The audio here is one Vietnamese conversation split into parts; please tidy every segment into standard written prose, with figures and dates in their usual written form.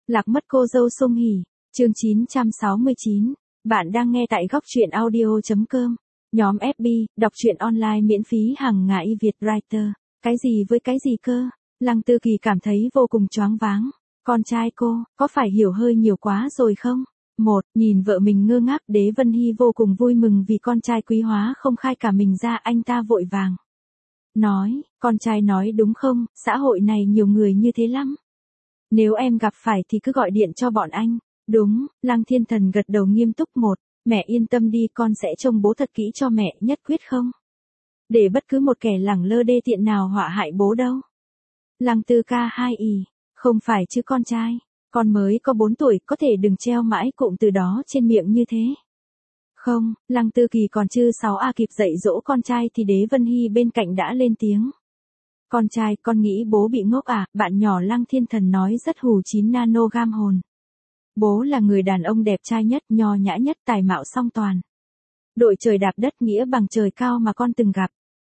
Lạc mất cô dâu Sung Hỉ, chương 969. Bạn đang nghe tại góc truyện audio.com. Nhóm FB, đọc truyện online miễn phí hàng ngày Việt Writer. Cái gì với cái gì cơ? Lăng Tư Kỳ cảm thấy vô cùng choáng váng. Con trai cô, có phải hiểu hơi nhiều quá rồi không? Nhìn vợ mình ngơ ngác, Đế Vân Hy vô cùng vui mừng vì con trai quý hóa không khai cả mình ra, anh ta vội vàng nói, con trai nói đúng không, xã hội này nhiều người như thế lắm. Nếu em gặp phải thì cứ gọi điện cho bọn anh. Đúng, Lăng Thiên Thần gật đầu nghiêm túc. Mẹ yên tâm đi, con sẽ trông bố thật kỹ cho mẹ, nhất quyết không để bất cứ một kẻ lẳng lơ đê tiện nào họa hại bố đâu. Lăng Tư ca hai ì, không phải chứ con trai, con mới có 4 tuổi, có thể đừng treo mãi cụm từ đó trên miệng như thế. Không, Lăng Tư Kỳ còn chưa 6A kịp dạy dỗ con trai thì Đế Vân Hy bên cạnh đã lên tiếng. Con trai, con nghĩ bố bị ngốc à? Bạn nhỏ Lăng Thiên Thần nói rất hù 9 nanogam hồn. Bố là người đàn ông đẹp trai nhất, nho nhã nhất, tài mạo song toàn. Đội trời đạp đất, nghĩa bằng trời cao mà con từng gặp.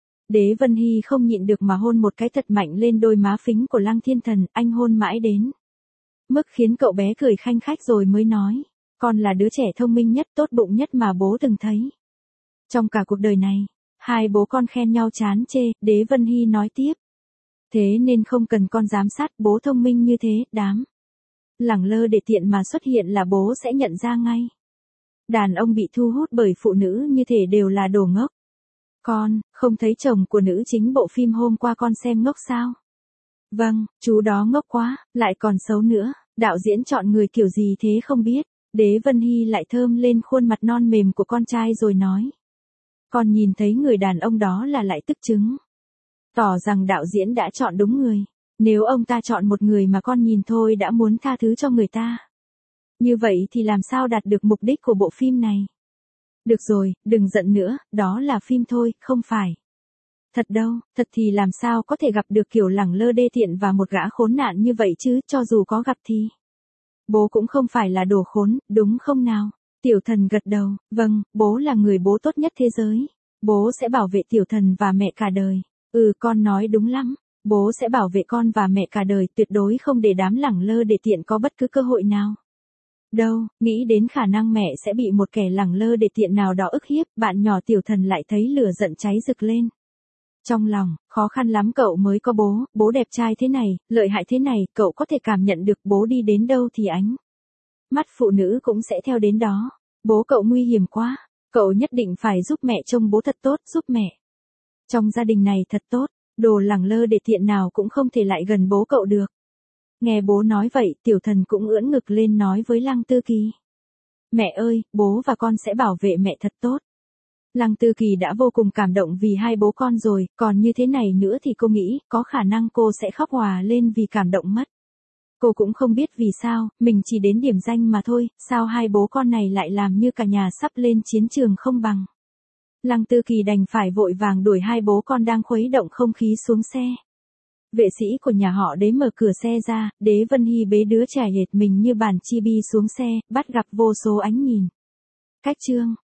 Đế Vân Hy không nhịn được mà hôn một cái thật mạnh lên đôi má phính của Lăng Thiên Thần, anh hôn mãi đến mức khiến cậu bé cười khanh khách rồi mới nói, con là đứa trẻ thông minh nhất, tốt bụng nhất mà bố từng thấy trong cả cuộc đời này. Hai bố con khen nhau chán chê, Đế Vân Hy nói tiếp. Thế nên không cần con giám sát, bố thông minh như thế, đám lẳng lơ để tiện mà xuất hiện là bố sẽ nhận ra ngay. Đàn ông bị thu hút bởi phụ nữ như thể đều là đồ ngốc. Con, không thấy chồng của nữ chính bộ phim hôm qua con xem ngốc sao? Vâng, chú đó ngốc quá, lại còn xấu nữa, đạo diễn chọn người kiểu gì thế không biết. Đế Vân Hy lại thơm lên khuôn mặt non mềm của con trai rồi nói. Con nhìn thấy người đàn ông đó là lại tức chứng. Tỏ rằng đạo diễn đã chọn đúng người. Nếu ông ta chọn một người mà con nhìn thôi đã muốn tha thứ cho người ta, như vậy thì làm sao đạt được mục đích của bộ phim này? Được rồi, đừng giận nữa, đó là phim thôi, không phải thật đâu. Thật thì làm sao có thể gặp được kiểu lẳng lơ đê tiện và một gã khốn nạn như vậy chứ, cho dù có gặp thì bố cũng không phải là đồ khốn, đúng không nào? Tiểu Thần gật đầu, vâng, bố là người bố tốt nhất thế giới. Bố sẽ bảo vệ Tiểu Thần và mẹ cả đời. Con nói đúng lắm. Bố sẽ bảo vệ con và mẹ cả đời, tuyệt đối không để đám lẳng lơ để tiện có bất cứ cơ hội nào. Đâu, nghĩ đến khả năng mẹ sẽ bị một kẻ lẳng lơ để tiện nào đó ức hiếp, bạn nhỏ Tiểu Thần lại thấy lửa giận cháy rực lên. Trong lòng, khó khăn lắm cậu mới có bố đẹp trai thế này, lợi hại thế này, cậu có thể cảm nhận được bố đi đến đâu thì ánh mắt phụ nữ cũng sẽ theo đến đó. Bố cậu nguy hiểm quá, cậu nhất định phải giúp mẹ trông bố thật tốt, giúp mẹ trong gia đình này thật tốt. Đồ lẳng lơ để tiện nào cũng không thể lại gần bố cậu được. Nghe bố nói vậy, Tiểu Thần cũng ưỡn ngực lên nói với Lăng Tư Kỳ. Mẹ ơi, bố và con sẽ bảo vệ mẹ thật tốt. Lăng Tư Kỳ đã vô cùng cảm động vì hai bố con rồi, còn như thế này nữa thì cô nghĩ, có khả năng cô sẽ khóc òa lên vì cảm động mất. Cô cũng không biết vì sao, mình chỉ đến điểm danh mà thôi, sao hai bố con này lại làm như cả nhà sắp lên chiến trường không bằng. Lăng Tư Kỳ đành phải vội vàng đuổi hai bố con đang khuấy động không khí xuống xe. Vệ sĩ của nhà họ Đế mở cửa xe ra, Đế Vân Hy bế đứa trẻ hệt mình như bàn chibi xuống xe, bắt gặp vô số ánh nhìn. Cách chương